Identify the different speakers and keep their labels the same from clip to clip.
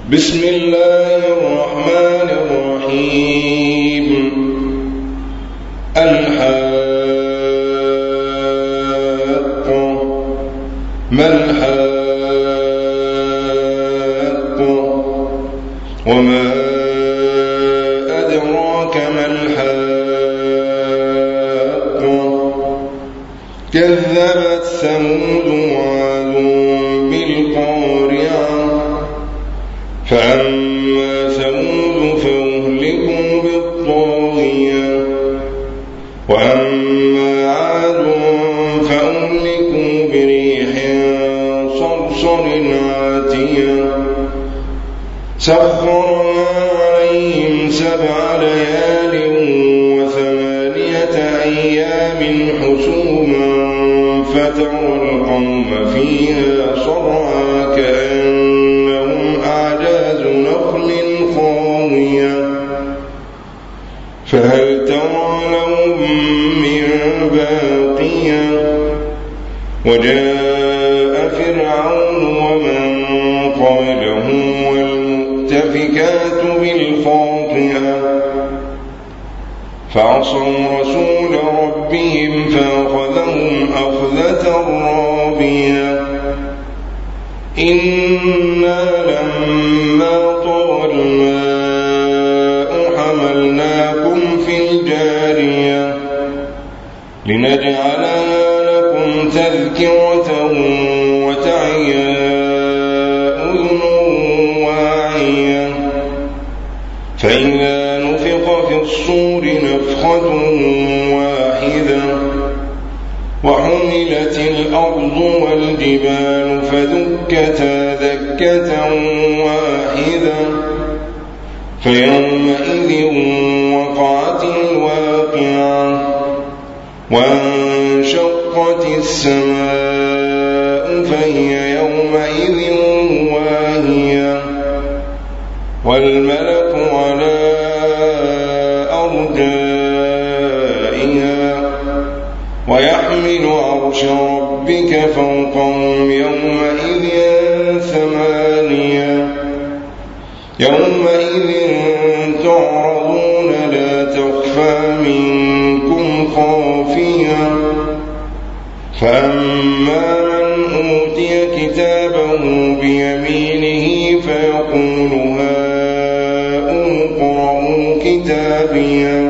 Speaker 1: بسم الله الرحمن الرحيم. الحاقة. ما الحاقة؟ وما أدراك ما الحاقة؟ كذبت ثمود وعاد بالقارعة فأما ثمود فأهلكوا بالطاغية وأما عاد فأهلكوا بريح صرصر عاتية سخرها عليهم 7 ليال و8 أيام حسوما فترى القوم فيها صرعى كأنهم أعجاز نخل خاوية فهل ترى لهم من باقية وجاء فرعون ومن قبله والمؤتفكات بالخاطئة فعصوا رسول ربهم فأخذهم أخذة رابية إنا لما طغى الماء حملناكم في الجارية لنجعلها لكم تذكرة وتعيا أذن واعية فإذا نفخ في الصور نفخة واحدة وحملت الأرض والجبال فدكتا دكة واحدة فيومئذ وقعت الواقعة وانشقت السماء فهي يومئذ واهية والملك على أرجائها ويحمل عرش ربك فوقهم يومئذ 8 يومئذ تعرضون لا تخفى منكم خافية فأما من أوتي كتابه بيمينه فيقول هاؤم اقرءوا كتابيه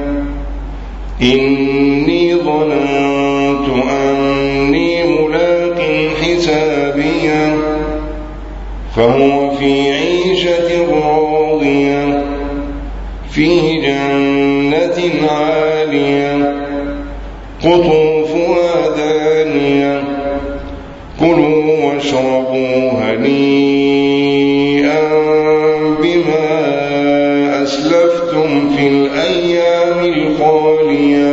Speaker 1: إني ظننت أني ملاق حسابيه فهو في عيشة راضية في جنة عالية قطوفها دانية كلوا واشربوا هنيئا بما أسلفتم في الأيام الخالية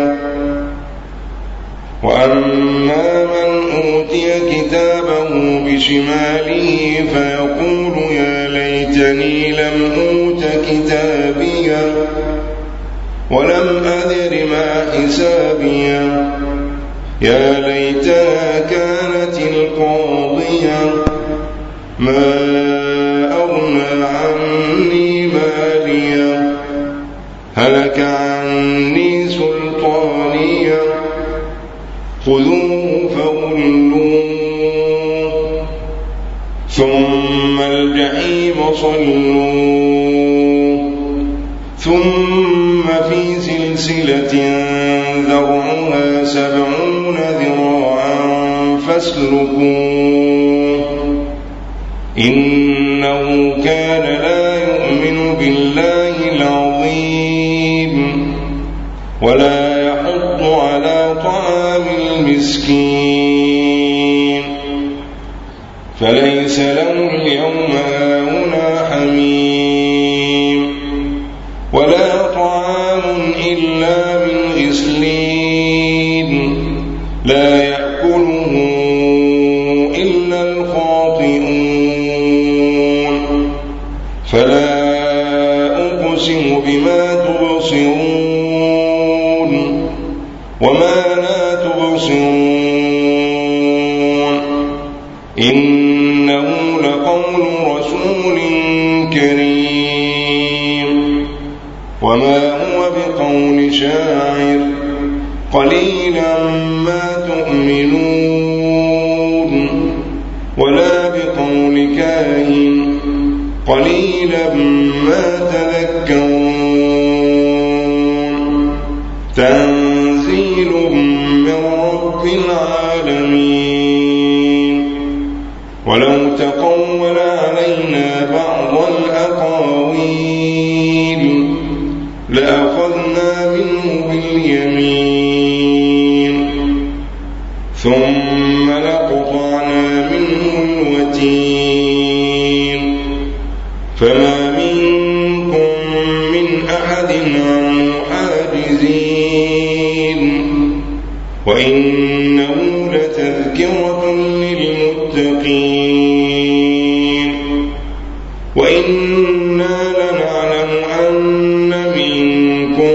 Speaker 1: وأما من أوتي كتابه بشماله فيقول يا ليتني لم أوت كتابيه ولم أدر ما حسابيه يا ليتها كانت القاضية ما أغنى عني ماليه هلك عني سلطانيه خذوه فغلوه ثم الجحيم صلوه ثم في سلسلة ذرعها 70 ذراعا فاسلكوه إنه كان لا يؤمن بالله العظيم ولا يحض على طعام المسكين فليس له اليوم هاهنا حميم ولا طعام إلا من غسلين لا يأكله إلا الخاطئون فلا أقسم بما تبصرون وما لا تبصرون إنه لقول رسول كريم وما هو بقول شاعر قليلا ما تؤمنون ولا بقول كاهن قليلا ما تذكرون تنزيل من رب العالمين ولو تقول علينا بعض الأقاويل لأخذنا منه باليمين ثم لقطعنا منه الوتين فما منكم من أحد عنه حاجزين وإنه لتذكرة للمتقين وإنا لنعلم أن منكم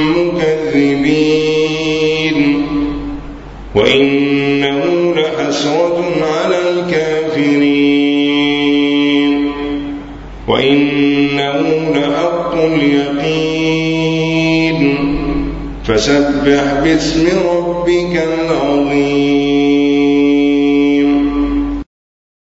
Speaker 1: مكذبين وإنه لحسرة على الكافرين وإنه لحق اليقين فسبح باسم ربك العظيم